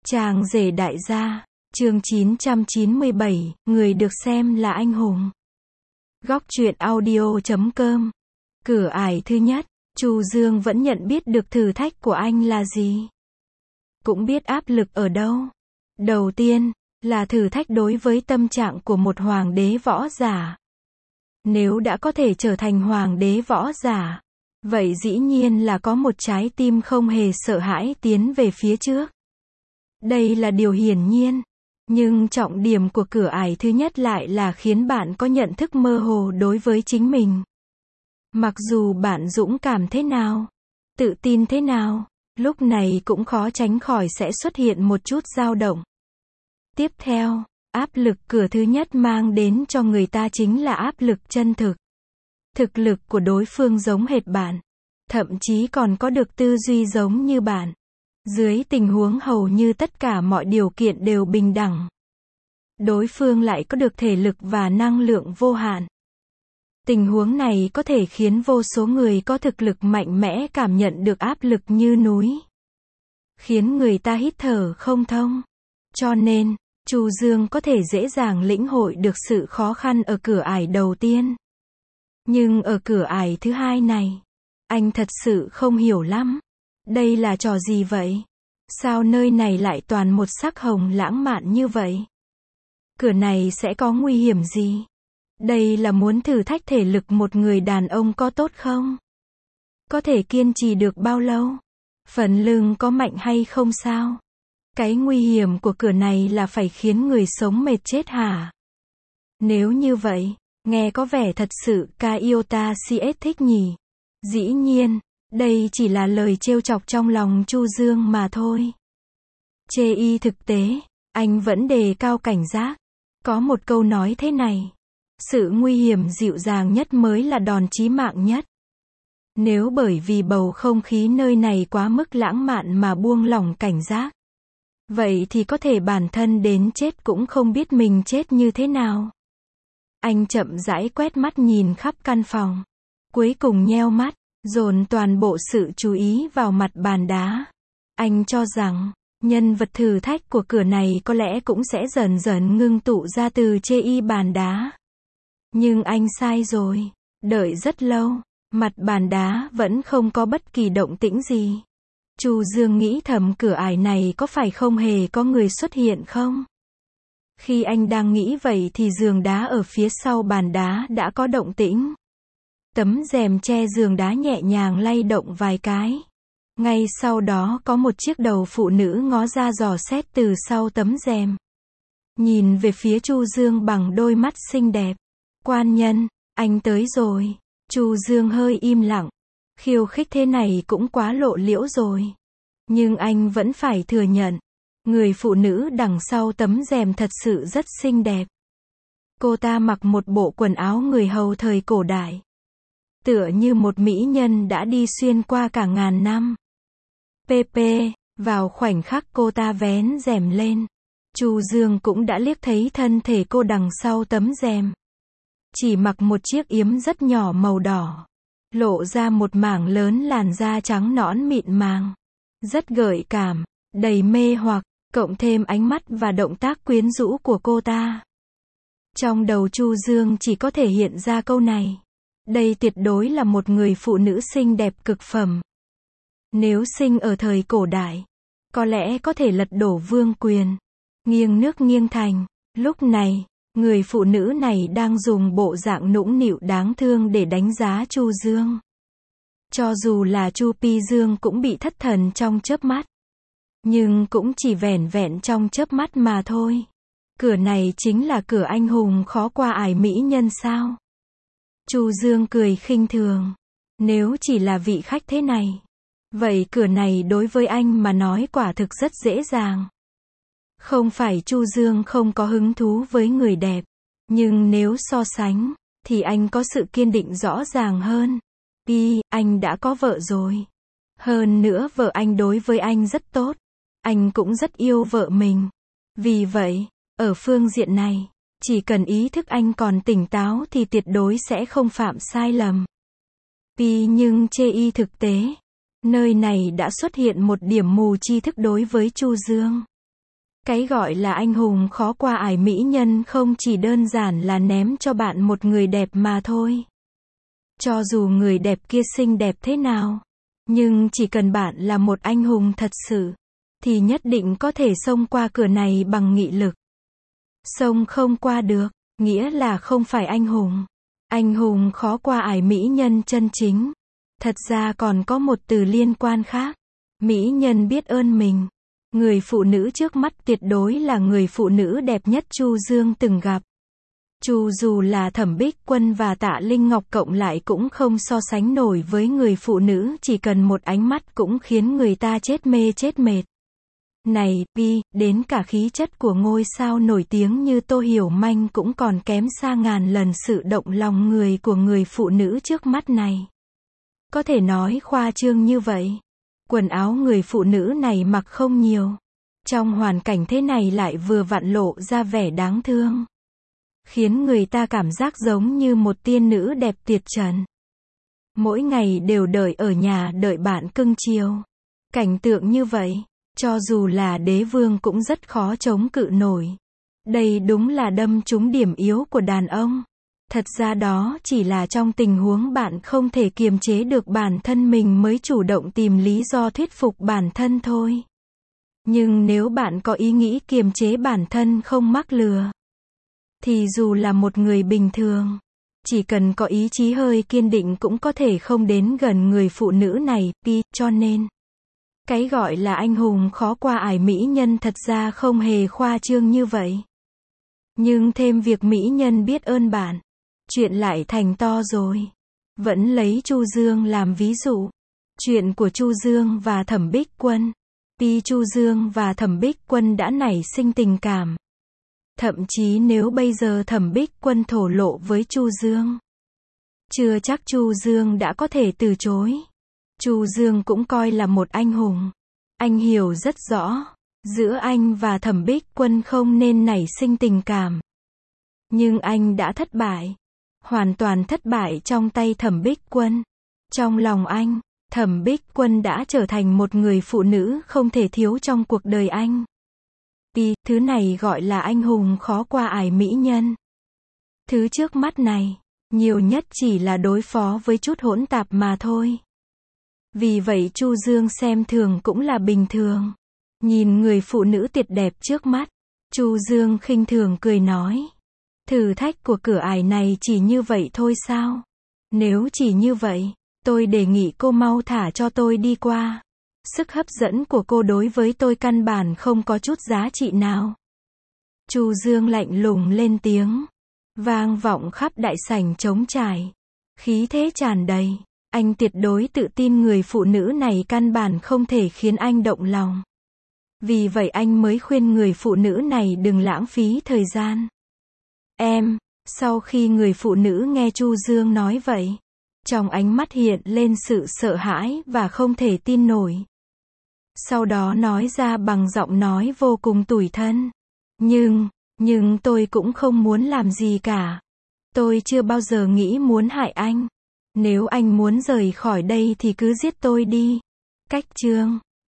Chàng rể đại gia, chương 997, người được xem là anh hùng. Góc truyện audio.com. Cửa ải thứ nhất, Chu Dương vẫn nhận biết được thử thách của anh là gì. Cũng biết áp lực ở đâu. Đầu tiên, là thử thách đối với tâm trạng của một hoàng đế võ giả. Nếu đã có thể trở thành hoàng đế võ giả, vậy dĩ nhiên là có một trái tim không hề sợ hãi tiến về phía trước. Đây là điều hiển nhiên. Nhưng trọng điểm của cửa ải thứ nhất lại là khiến bạn có nhận thức mơ hồ đối với chính mình. Mặc dù bạn dũng cảm thế nào, tự tin thế nào, lúc này cũng khó tránh khỏi sẽ xuất hiện một chút dao động. Tiếp theo, áp lực cửa thứ nhất mang đến cho người ta chính là áp lực chân thực. Thực lực của đối phương giống hệt bạn, thậm chí còn có được tư duy giống như bạn. Dưới tình huống hầu như tất cả mọi điều kiện đều bình đẳng, đối phương lại có được thể lực và năng lượng vô hạn. Tình huống này có thể khiến vô số người có thực lực mạnh mẽ cảm nhận được áp lực như núi, khiến người ta hít thở không thông. Cho nên, Chu Dương có thể dễ dàng lĩnh hội được sự khó khăn ở cửa ải đầu tiên. Nhưng ở cửa ải thứ hai này, anh thật sự không hiểu lắm. Đây là trò gì vậy? Sao nơi này lại toàn một sắc hồng lãng mạn như vậy? Cửa này sẽ có nguy hiểm gì? Đây là muốn thử thách thể lực một người đàn ông có tốt không? Có thể kiên trì được bao lâu? Phần lưng có mạnh hay không sao? Cái nguy hiểm của cửa này là phải khiến người sống mệt chết hả? Nếu như vậy, nghe có vẻ thật sự Kaiota CS thích nhỉ? Dĩ nhiên, đây chỉ là lời trêu chọc trong lòng Chu Dương mà thôi. Chê y thực tế, anh vẫn đề cao cảnh giác. Có một câu nói thế này, sự nguy hiểm dịu dàng nhất mới là đòn chí mạng nhất. Nếu bởi vì bầu không khí nơi này quá mức lãng mạn mà buông lỏng cảnh giác, vậy thì có thể bản thân đến chết cũng không biết mình chết như thế nào. Anh chậm rãi quét mắt nhìn khắp căn phòng, cuối cùng nheo mắt, dồn toàn bộ sự chú ý vào mặt bàn đá. Anh cho rằng, nhân vật thử thách của cửa này có lẽ cũng sẽ dần dần ngưng tụ ra từ chê y bàn đá. Nhưng anh sai rồi. Đợi rất lâu, mặt bàn đá vẫn không có bất kỳ động tĩnh gì. Chu Dương nghĩ thầm cửa ải này có phải không hề có người xuất hiện không? Khi anh đang nghĩ vậy thì giường đá ở phía sau bàn đá đã có động tĩnh. Tấm rèm che giường đá nhẹ nhàng lay động vài cái. Ngay sau đó có một chiếc đầu phụ nữ ngó ra dò xét từ sau tấm rèm. Nhìn về phía Chu Dương bằng đôi mắt xinh đẹp. Quan nhân, anh tới rồi. Chu Dương hơi im lặng. Khiêu khích thế này cũng quá lộ liễu rồi. Nhưng anh vẫn phải thừa nhận. Người phụ nữ đằng sau tấm rèm thật sự rất xinh đẹp. Cô ta mặc một bộ quần áo người hầu thời cổ đại. Tựa như một mỹ nhân đã đi xuyên qua cả ngàn năm. PP, vào khoảnh khắc cô ta vén rèm lên, Chu Dương cũng đã liếc thấy thân thể cô đằng sau tấm rèm. Chỉ mặc một chiếc yếm rất nhỏ màu đỏ, lộ ra một mảng lớn làn da trắng nõn mịn màng, rất gợi cảm, đầy mê hoặc, cộng thêm ánh mắt và động tác quyến rũ của cô ta. Trong đầu Chu Dương chỉ có thể hiện ra câu này. Đây tuyệt đối là một người phụ nữ xinh đẹp cực phẩm. Nếu sinh ở thời cổ đại, có lẽ có thể lật đổ vương quyền, nghiêng nước nghiêng thành. Lúc này, người phụ nữ này đang dùng bộ dạng nũng nịu đáng thương để đánh giá Chu Dương. Cho dù là Chu Pi Dương cũng bị thất thần trong chớp mắt. Nhưng cũng chỉ vẻn vẹn trong chớp mắt mà thôi. Cửa này chính là cửa anh hùng khó qua ải mỹ nhân sao? Chu Dương cười khinh thường. Nếu chỉ là vị khách thế này, vậy cửa này đối với anh mà nói quả thực rất dễ dàng. Không phải Chu Dương không có hứng thú với người đẹp, nhưng nếu so sánh, thì anh có sự kiên định rõ ràng hơn. Anh đã có vợ rồi. Hơn nữa vợ anh đối với anh rất tốt. Anh cũng rất yêu vợ mình. Vì vậy, ở phương diện này, chỉ cần ý thức anh còn tỉnh táo thì tuyệt đối sẽ không phạm sai lầm. Nhưng chê y thực tế, nơi này đã xuất hiện một điểm mù tri thức đối với Chu Dương. Cái gọi là anh hùng khó qua ải mỹ nhân không chỉ đơn giản là ném cho bạn một người đẹp mà thôi. Cho dù người đẹp kia xinh đẹp thế nào, nhưng chỉ cần bạn là một anh hùng thật sự, thì nhất định có thể xông qua cửa này bằng nghị lực. Xông không qua được, nghĩa là không phải anh hùng. Anh hùng khó qua ải mỹ nhân chân chính. Thật ra còn có một từ liên quan khác. Mỹ nhân biết ơn mình. Người phụ nữ trước mắt tuyệt đối là người phụ nữ đẹp nhất Chu Dương từng gặp. Dù là Thẩm Bích Quân và Tạ Linh Ngọc cộng lại cũng không so sánh nổi với người phụ nữ chỉ cần một ánh mắt cũng khiến người ta chết mê chết mệt. Này, đến cả khí chất của ngôi sao nổi tiếng như Tô Hiểu Manh cũng còn kém xa ngàn lần sự động lòng người của người phụ nữ trước mắt này. Có thể nói khoa trương như vậy. Quần áo người phụ nữ này mặc không nhiều. Trong hoàn cảnh thế này lại vừa vặn lộ ra vẻ đáng thương. Khiến người ta cảm giác giống như một tiên nữ đẹp tuyệt trần. Mỗi ngày đều đợi ở nhà đợi bạn cưng chiều. Cảnh tượng như vậy, cho dù là đế vương cũng rất khó chống cự nổi. Đây đúng là đâm trúng điểm yếu của đàn ông. Thật ra đó chỉ là trong tình huống bạn không thể kiềm chế được bản thân mình mới chủ động tìm lý do thuyết phục bản thân thôi. Nhưng nếu bạn có ý nghĩ kiềm chế bản thân không mắc lừa, thì dù là một người bình thường, chỉ cần có ý chí hơi kiên định cũng có thể không đến gần người phụ nữ này, cho nên cái gọi là anh hùng khó qua ải mỹ nhân thật ra không hề khoa trương như vậy. Nhưng thêm việc mỹ nhân biết ơn bạn, chuyện lại thành to rồi. Vẫn lấy Chu Dương làm ví dụ. Chuyện của Chu Dương và Thẩm Bích Quân. Chu Dương và Thẩm Bích Quân đã nảy sinh tình cảm. Thậm chí nếu bây giờ Thẩm Bích Quân thổ lộ với Chu Dương, chưa chắc Chu Dương đã có thể từ chối. Chu Dương cũng coi là một anh hùng. Anh hiểu rất rõ, giữa anh và Thẩm Bích Quân không nên nảy sinh tình cảm. Nhưng anh đã thất bại. Hoàn toàn thất bại trong tay Thẩm Bích Quân. Trong lòng anh, Thẩm Bích Quân đã trở thành một người phụ nữ không thể thiếu trong cuộc đời anh. Thứ này gọi là anh hùng khó qua ải mỹ nhân. Thứ trước mắt này, nhiều nhất chỉ là đối phó với chút hỗn tạp mà thôi. Vì vậy Chu Dương xem thường cũng là bình thường. Nhìn người phụ nữ tuyệt đẹp trước mắt, Chu Dương khinh thường cười nói. Thử thách của cửa ải này chỉ như vậy thôi sao? Nếu chỉ như vậy, tôi đề nghị cô mau thả cho tôi đi qua. Sức hấp dẫn của cô đối với tôi căn bản không có chút giá trị nào. Chu Dương lạnh lùng lên tiếng, vang vọng khắp đại sảnh trống trải. Khí thế tràn đầy, anh tuyệt đối tự tin người phụ nữ này căn bản không thể khiến anh động lòng. Vì vậy anh mới khuyên người phụ nữ này đừng lãng phí thời gian. Sau khi người phụ nữ nghe Chu Dương nói vậy, trong ánh mắt hiện lên sự sợ hãi và không thể tin nổi. Sau đó nói ra bằng giọng nói vô cùng tủi thân. Nhưng tôi cũng không muốn làm gì cả. Tôi chưa bao giờ nghĩ muốn hại anh. Nếu anh muốn rời khỏi đây thì cứ giết tôi đi. Cách chương